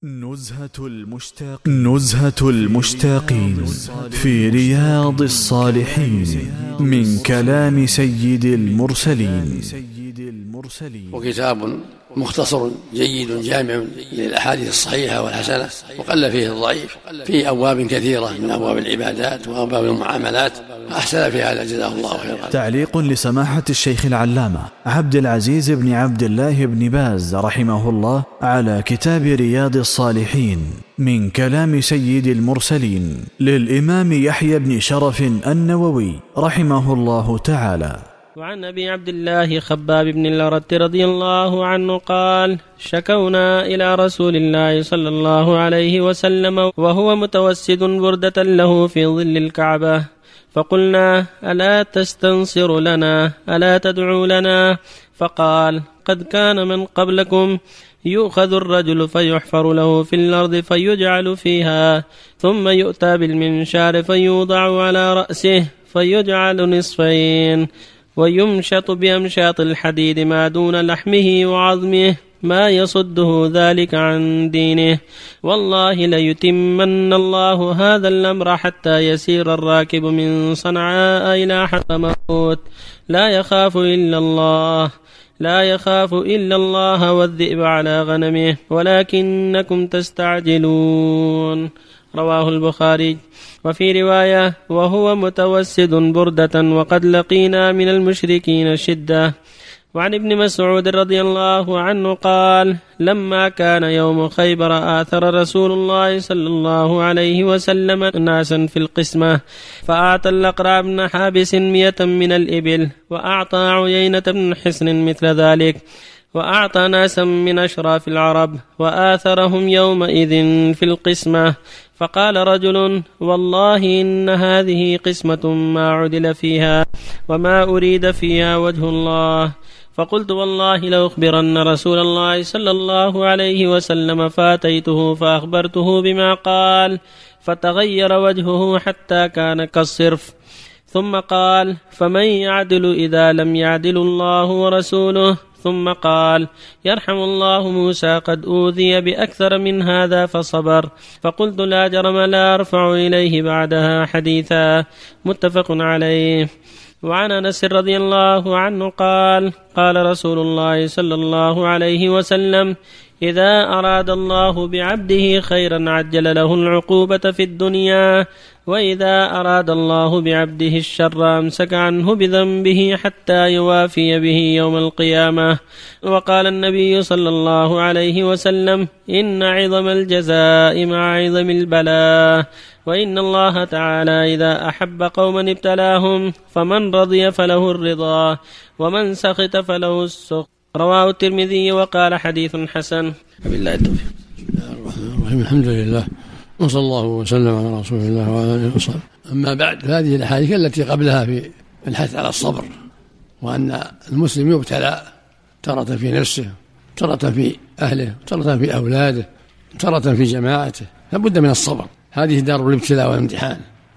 نزهة المشتاقين في رياض الصالحين من كلام سيد المرسلين. وكتاب مختصر جيد جامع للأحاديث الصحيحة والحسنة، وقل فيه الضعيف، في أبواب كثيرة من أبواب العبادات وأبواب المعاملات، أحسن في هذا جزاه الله خيرا. تعليق لسماحة الشيخ العلامة عبد العزيز بن عبد الله بن باز رحمه الله على كتاب رياض الصالحين من كلام سيد المرسلين للإمام يحيى بن شرف النووي رحمه الله تعالى. وعن أبي عبد الله خباب بن الأرت رضي الله عنه قال: شكونا إلى رسول الله صلى الله عليه وسلم وهو متوسد بردة له في ظل الكعبة، فقلنا: ألا تستنصر لنا؟ ألا تدعو لنا؟ فقال: قد كان من قبلكم يؤخذ الرجل فيحفر له في الأرض فيجعل فيها، ثم يؤتى بالمنشار فيوضع على رأسه فيجعل نصفين، ويمشط بأمشاط الحديد ما دون لحمه وعظمه، ما يصده ذلك عن دينه. والله ليتمن الله هذا الأمر حتى يسير الراكب من صنعاء إلى حضرموت لا يخاف إلا الله والذئب على غنمه، ولكنكم تستعجلون. رواه البخاري. وفي رواية: وهو متوسد بردة وقد لقينا من المشركين شدة. وعن ابن مسعود رضي الله عنه قال: لما كان يوم خيبر آثر رسول الله صلى الله عليه وسلم ناسا في القسمة، فأعطى الأقرع بن حابس 100 من الإبل، وأعطى عيينة بن حصن مثل ذلك، وأعطى ناسا من أشراف العرب، وآثرهم يومئذ في القسمة. فقال رجل: والله إن هذه قسمة ما عدل فيها وما أريد فيها وجه الله. فقلت: والله لأخبرن رسول الله صلى الله عليه وسلم، فأتيته فأخبرته بما قال، فتغير وجهه حتى كان كالصرف. ثم قال: فمن يعدل إذا لم يعدل الله ورسوله؟ ثم قال: يرحم الله موسى، قد أوذي بأكثر من هذا فصبر. فقلت: لا جرم لا أرفع إليه بعدها حديثا. متفق عليه. وعن أنس رضي الله عنه قال: قال رسول الله صلى الله عليه وسلم: إذا أراد الله بعبده خيرا عجل له العقوبة في الدنيا، وإذا أراد الله بعبده الشر أمسك عنه بذنبه حتى يوافي به يوم القيامة. وقال النبي صلى الله عليه وسلم: إن عظم الجزاء مع عظم البلاء، وإن الله تعالى إذا أحب قوما ابتلاهم، فمن رضي فله الرضا، ومن سخط فله السخط. رواه الترمذي وقال: حديث حسن. بالله التوفيق. الحمد لله، وصلى الله وسلم على رسول الله وعلى آله وصحبه. أما بعد، هذه الأحاديث التي قبلها في الحث على الصبر، وأن المسلم يبتلى تارة في نفسه، تارة في أهله، تارة في أولاده، تارة في جماعته، لابد من الصبر. هذه دار الابتلاء والامتحان،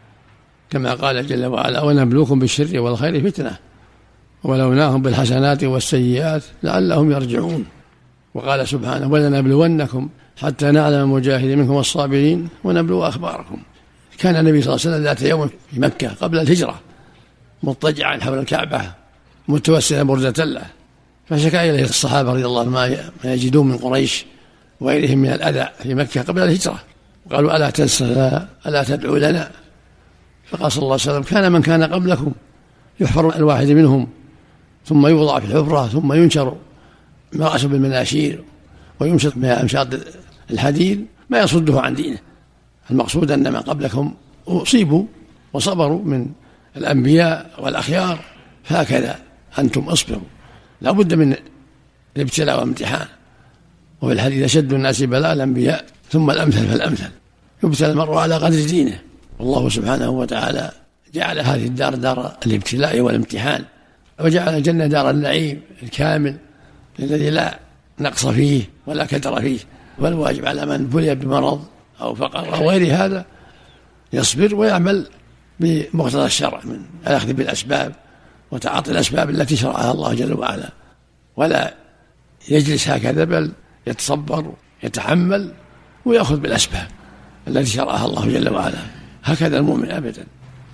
كما قال جل وعلا: ونبلوكم بالشر والخير فتنة ولوناهم بالحسنات والسيئات لعلهم يرجعون. وقال سبحانه: ولنبلونكم حتى نعلم المجاهدين منكم والصابرين ونبلو أخباركم. كان النبي صلى الله عليه وسلم ذات يوم في مكة قبل الهجرة مضطجعا حول الكعبة متوسلا بردة له، فشكى إليه الصحابة رضي الله عنهم ما يجدون من قريش وغيرهم من الأذى في مكة قبل الهجرة، وقالوا: ألا تنسى ألا تدعو لنا؟ فقال صلى الله عليه وسلم: كان من كان قبلكم يحفر الواحد منهم ثم يوضع في الحفرة ثم ينشر مرأسه بالمناشير ويمشط بأمشاط الحديد ما يصده عن دينه. المقصود أن من قبلكم أصيبوا وصبروا من الأنبياء والأخيار، فهكذا أنتم اصبروا. لا بد من الابتلاء والامتحان. وفي الحديث: أشد الناس بلاء الأنبياء ثم الأمثل فالأمثل. يبتلى المرء على قدر دينه، والله سبحانه وتعالى جعل هذه الدار دار الابتلاء والامتحان، وجعل الجنة دار النعيم الكامل الذي لا نقص فيه ولا كدر فيه. والواجب على من بلي بمرض أو فقر أو غير هذا يصبر ويعمل بمقتضى الشرع من الأخذ بالأسباب وتعاطي الأسباب التي شرعها الله جل وعلا، ولا يجلس هكذا، بل يتصبر يتحمل ويأخذ بالأسباب التي شرعها الله جل وعلا. هكذا المؤمن أبدا.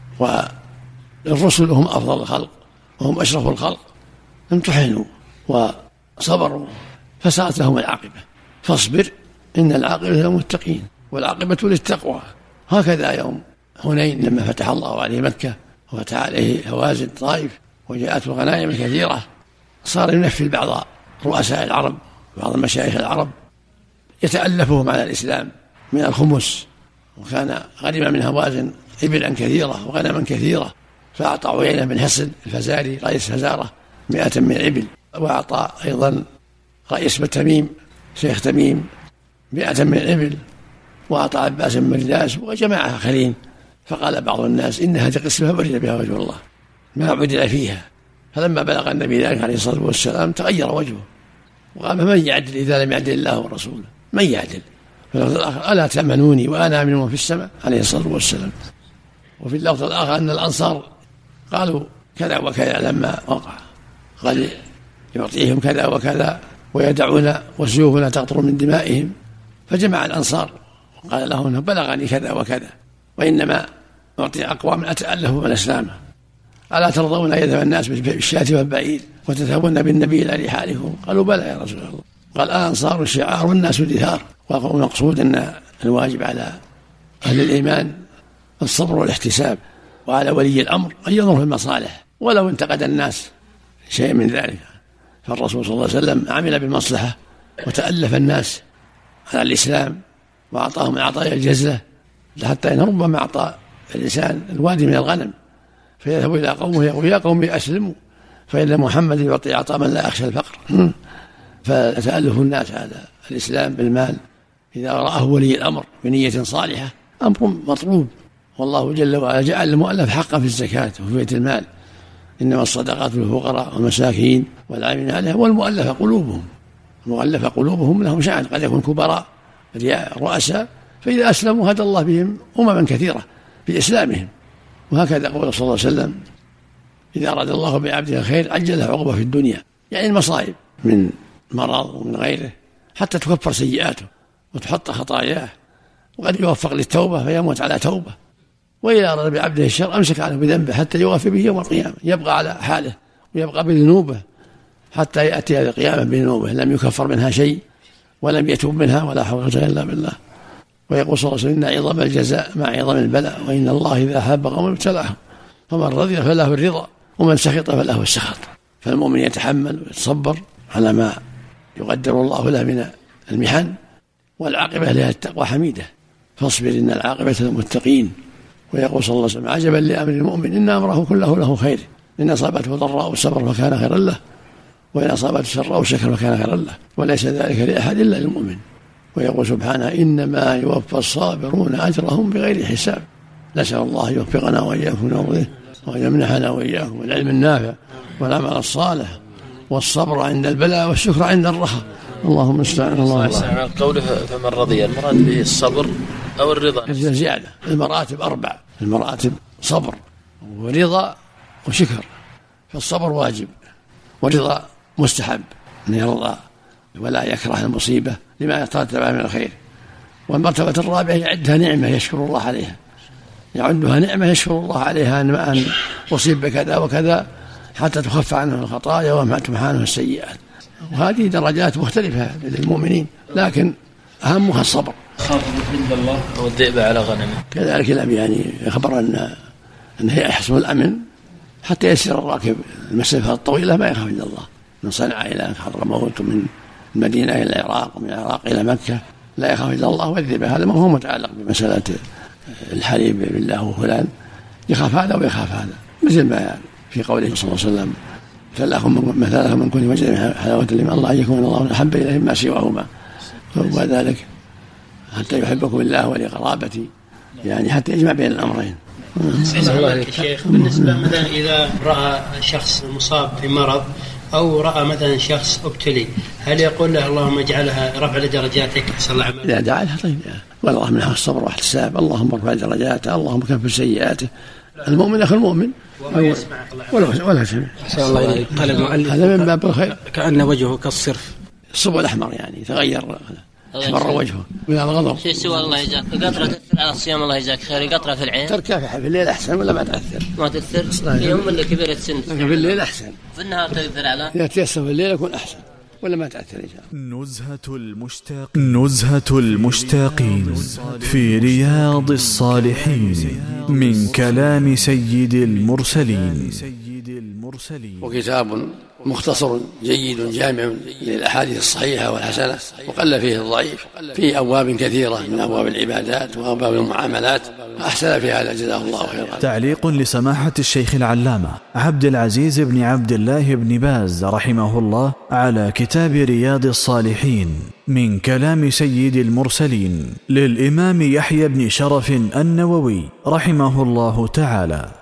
والرسل هم أفضل الخلق وهم أشرف الخلق، امتحنوا وصبروا فساءت لهم العاقبة. فاصبر إن العاقبة للمتقين والعاقبة للتقوى. هكذا يوم حنين لما فتح الله عليه مكة وفتح عليه هوازن طائف وجاءته غنائم كثيرة، صار ينفي بعض رؤساء العرب وبعض مشايخ العرب يتألفهم على الإسلام من الخمس، وكان غنم من هوازن إبلا كثيرة وغنما كثيرة، فأعطى عيينة بن حصن الفزاري رئيس هزارة 100 من الإبل، وأعطى أيضا رئيس بن شيخ تميم 100 من الإبل، وأعطى عباس بن مرداس وجماعة آخرين. فقال بعض الناس إن هذه قسمة برد بها وجه الله ما عدل فيها. فلما بلغ النبي ذلك عليه الصلاة والسلام تغير وجهه وقال من يعدل إذا لم يعدل الله ورسوله؟ من يعدل؟ فاللفظ الآخر ألا تأمنوني وأنا أمن من في السماء عليه الصلاة والسلام. وفي اللفظ الآخر أن الأنصار قالوا كذا وكذا لما وقع، قال يعطيهم كذا وكذا ويدعونا وسيوفنا تقطر من دمائهم. فجمع الأنصار وقال لهم بلغني كذا وكذا وإنما أعطي أقوام أتألف من أسلامه. ألا ترضون أن يذهب الناس بالشاة والبعير وتذهبون بالنبي إلى رحالكم؟ قالوا بلى يا رسول الله. قال الأنصار الشعار والناس دثار. والمقصود أن الواجب على أهل الإيمان الصبر والاحتساب، وعلى ولي الأمر أن ينظر في المصالح ولو انتقد الناس شيء من ذلك. فالرسول صلى الله عليه وسلم عمل بالمصلحة وتألف الناس على الإسلام وأعطاهم العطايا الجزلة، حتى إن ربما أعطى الإنسان الوادي من الغنم فيذهب إلى قومه يقول يا قوم أسلموا فإن محمد يعطي عطاء من لا يخشى الفقر. فتألف الناس على الإسلام بالمال إذا رآه ولي الأمر بنية صالحة أمر مطلوب. والله جل وعلا جعل المؤلف حقا في الزكاة وفي بيت المال، إنما الصدقات للفقراء والمساكين والعاملين عليها والمؤلف قلوبهم. المؤلف قلوبهم لهم شأن، قد يكون كبراء رؤساء فإذا أسلموا هدى الله بهم أمما كثيرة بإسلامهم. وهكذا قول صلى الله عليه وسلم إذا أراد الله بعبده الخير عجله عقبه في الدنيا، يعني المصائب من مرض ومن غيره حتى تكفر سيئاته وتحط خطاياه، وقد يوفق للتوبة فيموت على توبة. وإذا أراد بعبده الشر أمسك عنه بذنبه حتى يوافي به يوم القيامة، يبقى على حاله ويبقى بذنوبه حتى يأتي إلى القيامة بذنوبه لم يكفر منها شيء ولم يتوب منها ولا حول إلا بالله. ويقول صلى الله عليه وسلم إن عظم الجزاء مع عظم البلاء، وإن الله إذا أحب قوما ابتلاهم، فمن رضي فله الرضا ومن سخط فله السخط. فالمؤمن يتحمل ويتصبر على ما يقدر الله له من المحن، والعاقبة لها التقوى حميدة. فاصبر إن العاقبة للمتقين. ويقول صلى الله عليه وسلم عجبا لأمر المؤمن إن أمره كله له خير، إن أصابته ضراء صبر فكان خيرا له، وإن أصابته سراء شكر فكان خيرا له، وليس ذلك لأحد إلا للمؤمن. ويقول سبحانه إنما يوفى الصابرون أجرهم بغير حساب. نسأل الله يوفقنا وإياكم لنرضيه وأن يمنحنا وإياكم العلم النافع والعمل الصالح والصبر عند البلاء والشكر عند الرخاء. اللهم استعان. الله قوله فمن رضي، المراد به الصبر أو الرضا؟ زيادة. المراتب 4، المراتب صبر ورضا وشكر. فالصبر واجب والرضا مستحب أن يرضى ولا يكره المصيبة لما يترتب من الخير. والمرتبة الرابعة يعدها نعمة يشكر الله عليها، يعدها نعمة يشكر الله عليها أن أصيب بكذا وكذا حتى تخف عنه الخطايا وتمحى عنه السيئات. وهذه درجات مختلفة للمؤمنين، لكن أهمها الصبر. خاف عند الله أو الذئب على غنمه. كذلك النبي يعني يخبر أنه يحسن الأمن حتى يسير الراكب المسافة الطويلة ما يخاف إلا الله. من صنعاء إلى حضرموت ومن المدينة إلى العراق ومن العراق إلى مكة لا يخاف إلا الله والذئب. هذا ما هو متعلق بمسألة الحليب بالله وفلان، يخاف هذا ويخاف هذا، مثل ما في قوله صلى الله عليه وسلم مثلهم من كل وجه حلاوة الإيمان الله أن يكون الله أحب إليه ما سواهما، وذلك حتى يحبكم الله ولقرابتي، يعني حتى يجمع بين الأمرين. شيخ بالنسبة مثلا إذا رأى شخص مصاب في مرض أو رأى مثلا شخص ابتلي، هل يقول له اللهم اجعلها رفع لدرجاتك أحسن الله عمله؟ إذا دعا لها طيب، والله منها الصبر واحتساب، اللهم ارفع درجاته، اللهم كفر سيئاته. المؤمن أخو المؤمن ولا سمع. أحسن الله إليك. قال المؤلف هذا من باب الخير، كأن وجهه كالصرف، الصبغ الأحمر يعني تغير احمر وجهه من الغضب. شيء سوى الله يجزاك، القطرة تأثر على الصيام الله يجزاك خير، القطرة في العين تركها في الليل أحسن ولا ما تأثر؟ ما تأثر يوم اللي كبيرة السن، في الليل أحسن، في النهار تأثر على، إذا تيسر في الليل يكون أحسن ولا ما تأثر إن شاء الله. نزهة المشتاقين في رياض الصالحين من كلام سيد المرسلين. وكتاب مختصر جيد جامع للأحاديث الصحيحة والحسنة، وقل فيه الضعيف، فيه أبواب كثيرة من أبواب العبادات وأبواب المعاملات، أحسن في هذا جزاه الله خيرا. تعليق لسماحة الشيخ العلامة عبد العزيز بن عبد الله بن باز رحمه الله على كتاب رياض الصالحين من كلام سيد المرسلين للإمام يحيى بن شرف النووي رحمه الله تعالى.